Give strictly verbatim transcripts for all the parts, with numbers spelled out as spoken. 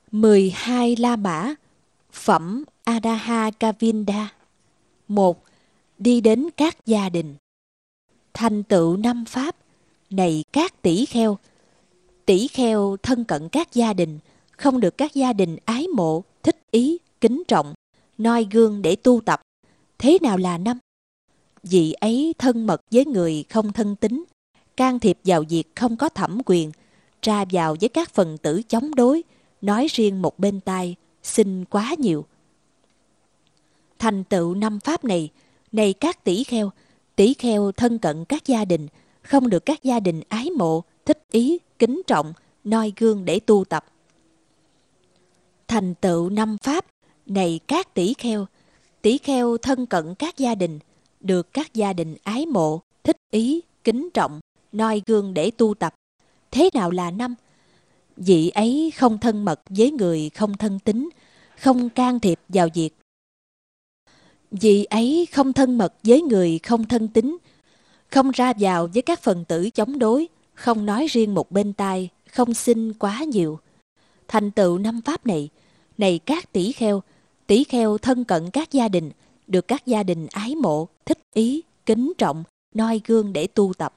mười hai La Mã, phẩm Adaha Kavinda. Một. Đi đến các gia đình. Thành tựu năm pháp, này các tỷ kheo. Tỷ kheo thân cận các gia đình, không được các gia đình ái mộ, thích ý, kính trọng, noi gương để tu tập. Thế nào là năm? Vị ấy thân mật với người không thân tín, can thiệp vào việc không có thẩm quyền, tra vào với các phần tử chống đối, nói riêng một bên tai, xin quá nhiều. Thành tựu năm pháp này, này các tỷ kheo, tỷ kheo thân cận các gia đình, không được các gia đình ái mộ, thích ý, kính trọng, noi gương để tu tập. Thành tựu năm pháp, này các tỷ kheo, tỷ kheo thân cận các gia đình, được các gia đình ái mộ, thích ý, kính trọng, noi gương để tu tập. Thế nào là năm? Vị ấy không thân mật với người không thân tín, không can thiệp vào việc. Vị ấy không thân mật với người không thân tín, không ra vào với các phần tử chống đối, không nói riêng một bên tai, không xin quá nhiều. Thành tựu năm pháp này, này các tỷ kheo, tỷ kheo thân cận các gia đình, được các gia đình ái mộ, thích ý, kính trọng, noi gương để tu tập.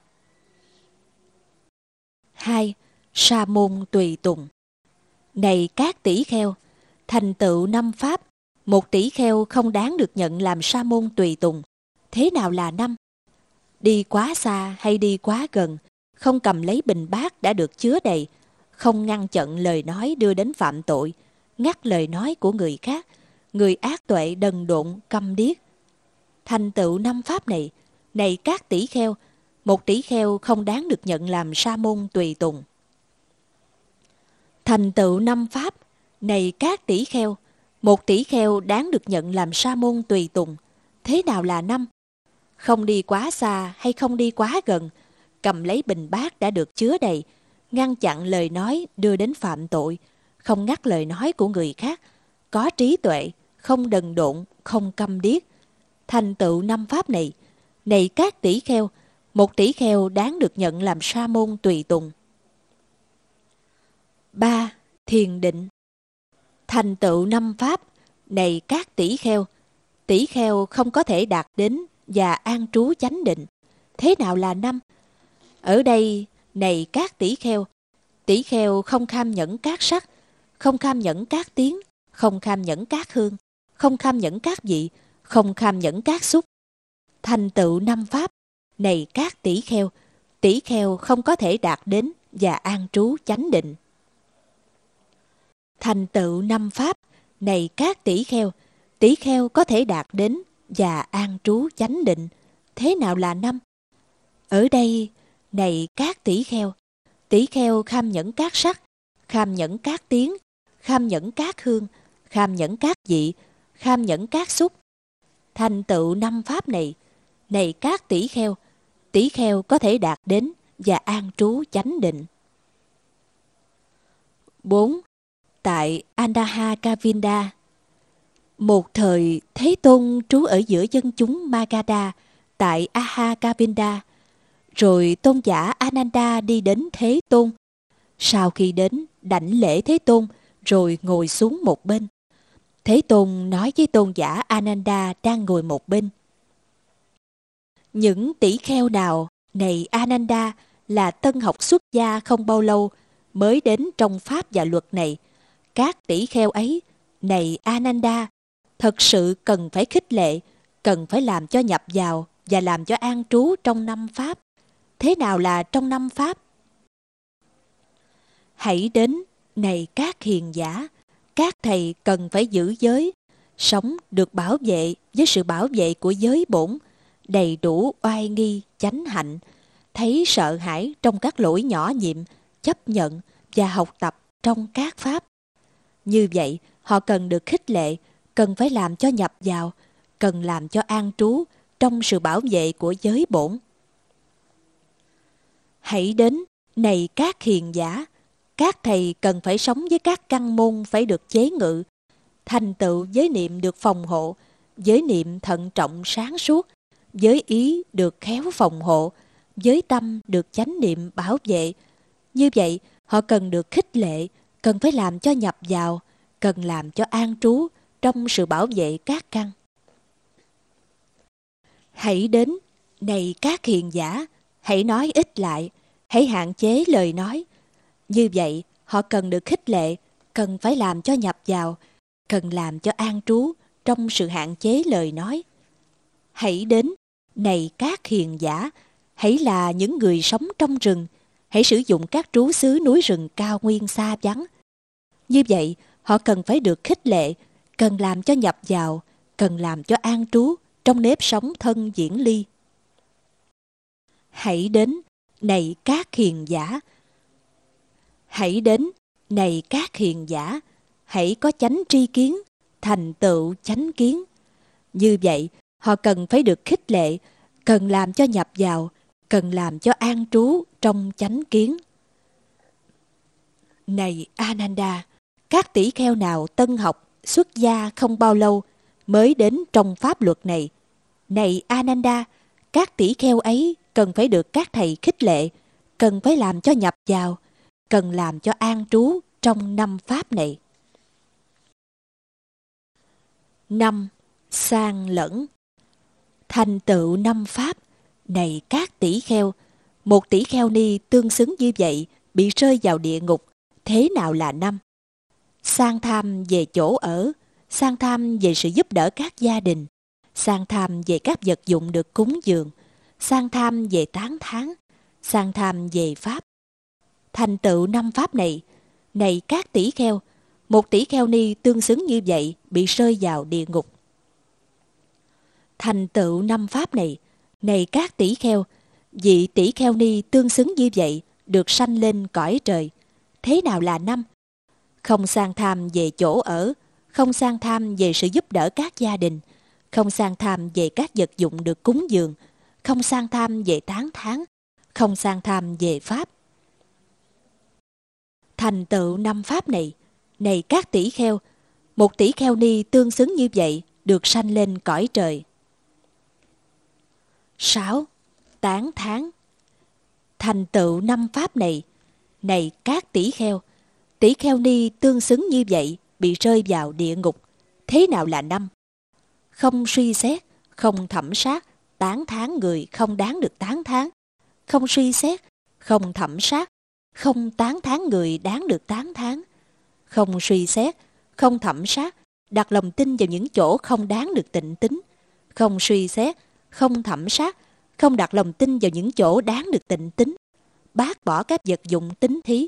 Hai. Sa môn tùy tùng. Này các tỷ kheo, thành tựu năm pháp, một tỷ kheo không đáng được nhận làm sa môn tùy tùng. Thế nào là năm? Đi quá xa hay đi quá gần, không cầm lấy bình bát đã được chứa đầy, không ngăn chặn lời nói đưa đến phạm tội, ngắt lời nói của người khác, người ác tuệ đần độn, câm điếc. Thành tựu năm pháp này, này các tỷ kheo, một tỷ kheo không đáng được nhận làm sa môn tùy tùng. Thành tựu năm pháp, này các tỷ kheo, một tỷ kheo đáng được nhận làm sa môn tùy tùng. Thế nào là năm? Không đi quá xa hay không đi quá gần, cầm lấy bình bát đã được chứa đầy, ngăn chặn lời nói đưa đến phạm tội, không ngắt lời nói của người khác, có trí tuệ, không đần độn, không câm điếc. Thành tựu năm pháp này, này các tỷ kheo, một tỷ kheo đáng được nhận làm sa môn tùy tùng. Ba. Thiền định. Thành tựu năm pháp, này các tỷ kheo, tỷ kheo không có thể đạt đến và an trú chánh định. Thế nào là năm? Ở đây, này các tỷ kheo, tỷ kheo không kham nhẫn các sắc, không kham nhẫn các tiếng, không kham nhẫn các hương, không kham nhẫn các vị, không kham nhẫn các xúc. Thành tựu năm pháp, này các tỷ kheo, tỷ kheo không có thể đạt đến và an trú chánh định. Thành tựu năm pháp, này các tỷ kheo, tỷ kheo có thể đạt đến và an trú chánh định. Thế nào là năm? Ở đây, này các tỷ kheo, tỷ kheo kham nhẫn các sắc, kham nhẫn các tiếng, kham nhẫn các hương, kham nhẫn các vị, kham nhẫn các xúc. Thành tựu năm pháp này, này các tỷ kheo, tỷ kheo có thể đạt đến và an trú chánh định. Bốn. Tại Andaha Kavinda. Một thời, Thế Tôn trú ở giữa dân chúng Magadha tại Aha Kavinda. Rồi tôn giả Ananda đi đến Thế Tôn. Sau khi đến, đảnh lễ Thế Tôn, rồi ngồi xuống một bên. Thế Tôn nói với tôn giả Ananda đang ngồi một bên: những tỷ kheo nào, này Ananda, là tân học xuất gia không bao lâu, mới đến trong pháp và luật này, các tỷ kheo ấy, này Ananda, thật sự cần phải khích lệ, cần phải làm cho nhập vào và làm cho an trú trong năm pháp. Thế nào là trong năm pháp? Hãy đến, này các hiền giả, các thầy cần phải giữ giới, sống được bảo vệ với sự bảo vệ của giới bổn, đầy đủ oai nghi, chánh hạnh, thấy sợ hãi trong các lỗi nhỏ nhiệm, chấp nhận và học tập trong các pháp. Như vậy, họ cần được khích lệ, cần phải làm cho nhập vào, cần làm cho an trú trong sự bảo vệ của giới bổn. Hãy đến, này các hiền giả, các thầy cần phải sống với các căn môn phải được chế ngự, thành tựu giới niệm được phòng hộ, giới niệm thận trọng sáng suốt, giới ý được khéo phòng hộ, giới tâm được chánh niệm bảo vệ. Như vậy, họ cần được khích lệ, cần phải làm cho nhập vào, cần làm cho an trú trong sự bảo vệ các căn. Hãy đến, này các hiền giả, hãy nói ít lại, hãy hạn chế lời nói. Như vậy, họ cần được khích lệ, cần phải làm cho nhập vào, cần làm cho an trú trong sự hạn chế lời nói. Hãy đến, này các hiền giả, hãy là những người sống trong rừng, hãy sử dụng các trú xứ núi rừng cao nguyên xa vắng. Như vậy, họ cần phải được khích lệ, cần làm cho nhập vào, cần làm cho an trú trong nếp sống thân diễn ly. Hãy đến, này các hiền giả. Hãy đến, này các hiền giả, hãy có chánh tri kiến, thành tựu chánh kiến. Như vậy, họ cần phải được khích lệ, cần làm cho nhập vào, cần làm cho an trú trong chánh kiến. Này Ananda, các tỷ kheo nào tân học, xuất gia không bao lâu mới đến trong pháp luật này. Này Ananda, các tỷ kheo ấy cần phải được các thầy khích lệ, cần phải làm cho nhập vào, cần làm cho an trú trong năm pháp này. Năm. Sang lẫn. Thành tựu năm pháp. Này các tỷ kheo, một tỷ kheo ni tương xứng như vậy bị rơi vào địa ngục, thế nào là năm? Sang tham về chỗ ở, sang tham về sự giúp đỡ các gia đình, sang tham về các vật dụng được cúng dường, sang tham về tán thán, sang tham về pháp. Thành tựu năm pháp này, này các tỷ kheo, một tỷ kheo ni tương xứng như vậy bị rơi vào địa ngục. Thành tựu năm pháp này, này các tỷ kheo, vị tỷ kheo ni tương xứng như vậy được sanh lên cõi trời. Thế nào là năm? Không sang tham về chỗ ở, không sang tham về sự giúp đỡ các gia đình, không sang tham về các vật dụng được cúng dường, không sang tham về tán thán, không sang tham về pháp. Thành tựu năm pháp này, này các tỷ kheo, một tỷ kheo ni tương xứng như vậy được sanh lên cõi trời. Sáu. Tán thán. Thành tựu năm pháp này, này các tỷ kheo, tỷ kheo ni tương xứng như vậy bị rơi vào địa ngục. Thế nào là năm? Không suy xét, không thẩm sát, tán thán người không đáng được tán thán. Không suy xét, không thẩm sát, không tán thán người đáng được tán thán. Không suy xét, không thẩm sát, đặt lòng tin vào những chỗ không đáng được tịnh tín. Không suy xét, không thẩm sát, không đặt lòng tin vào những chỗ đáng được tịnh tín. Bác bỏ các vật dụng tín thí.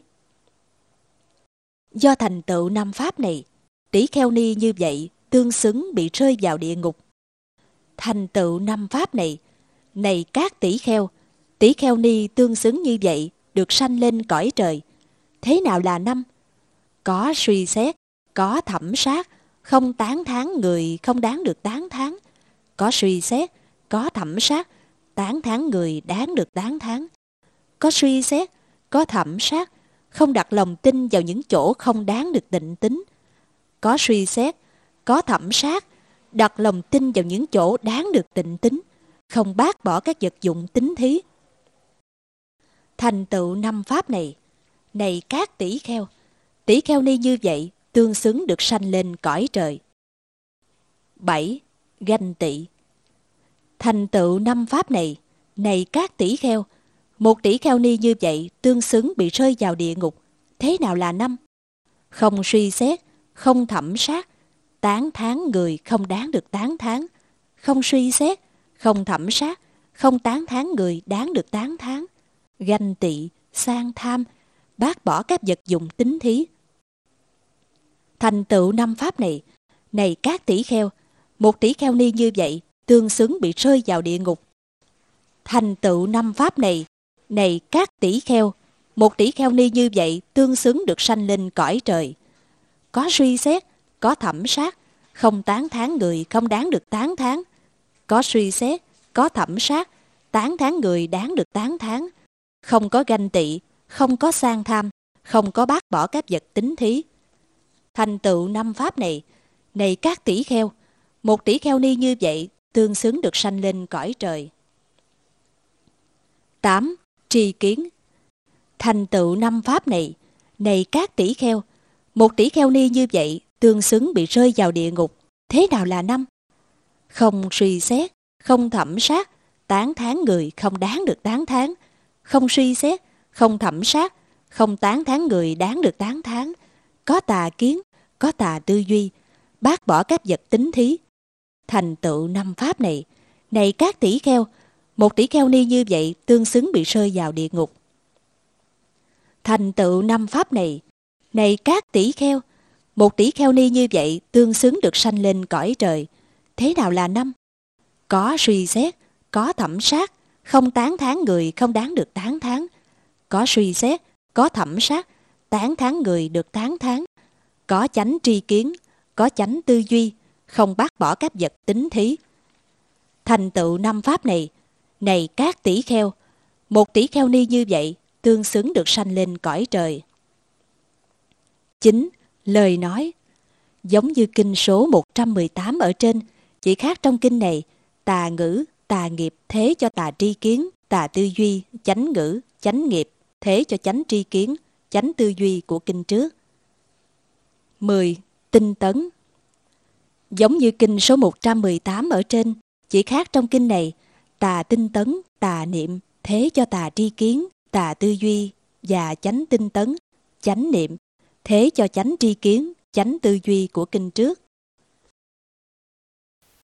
Do thành tựu năm pháp này, tỷ kheo ni như vậy tương xứng bị rơi vào địa ngục. Thành tựu năm pháp này, này các tỷ kheo, tỷ kheo ni tương xứng như vậy được sanh lên cõi trời. Thế nào là năm? Có suy xét, có thẩm sát, không tán thán người không đáng được tán thán. Có suy xét, có thẩm sát, tán thán người đáng được tán thán. Có suy xét, có thẩm sát, không đặt lòng tin vào những chỗ không đáng được tịnh tín. Có suy xét, có thẩm sát, đặt lòng tin vào những chỗ đáng được tịnh tín, không bác bỏ các vật dụng tín thí. Thành tựu năm pháp này, này các tỷ kheo, tỷ kheo ni như vậy tương xứng được sanh lên cõi trời. Bảy. Ganh tị. Thành tựu năm pháp này, này các tỷ kheo, một tỷ kheo ni như vậy tương xứng bị rơi vào địa ngục. Thế nào là năm? Không suy xét, không thẩm sát, tán thán người không đáng được tán thán. Không suy xét, không thẩm sát, không tán thán người đáng được tán thán. Ganh tị, sang tham, bác bỏ các vật dụng tín thí. Thành tựu năm pháp này, này các tỷ kheo, một tỷ kheo ni như vậy tương xứng bị rơi vào địa ngục. Thành tựu năm pháp này, này các tỷ kheo, một tỷ kheo ni như vậy tương xứng được sanh lên cõi trời. Có suy xét, có thẩm sát, không tán thán người không đáng được tán thán. Có suy xét, có thẩm sát, tán thán người đáng được tán thán. Không có ganh tị, không có sang tham, không có bác bỏ các vật tín thí. Thành tựu năm pháp này, này các tỷ kheo, một tỷ kheo ni như vậy tương xứng được sanh lên cõi trời. Tám. Tri kiến. Thành tựu năm pháp này, này các tỷ kheo, một tỷ kheo ni như vậy tương xứng bị rơi vào địa ngục. Thế nào là năm? Không suy xét, không thẩm sát, tán thán người không đáng được tán thán. Không suy xét, không thẩm sát, không tán thán người đáng được tán thán. Có tà kiến, có tà tư duy, bác bỏ các vật tính thí. Thành tựu năm pháp này, này các tỷ kheo, một tỷ kheo ni như vậy tương xứng bị rơi vào địa ngục. Thành tựu năm pháp này, này các tỷ kheo, một tỷ kheo ni như vậy tương xứng được sanh lên cõi trời. Thế nào là năm? Có suy xét, có thẩm sát, không tán thán người không đáng được tán thán. Có suy xét, có thẩm sát, tán thán người được tán thán. Có chánh tri kiến, có chánh tư duy, không bác bỏ các vật tính thí. Thành tựu năm pháp này, này các tỷ kheo, một tỷ kheo ni như vậy tương xứng được sanh lên cõi trời. Chính lời nói, giống như kinh số một trăm mười tám ở trên, chỉ khác trong kinh này, tà ngữ, tà nghiệp thế cho tà tri kiến, tà tư duy, chánh ngữ, chánh nghiệp thế cho chánh tri kiến, chánh tư duy của kinh trước. mười. Tinh tấn. Giống như kinh số một trăm mười tám ở trên, chỉ khác trong kinh này, tà tinh tấn, tà niệm thế cho tà tri kiến, tà tư duy và chánh tinh tấn, chánh niệm thế cho chánh tri kiến, chánh tư duy của kinh trước.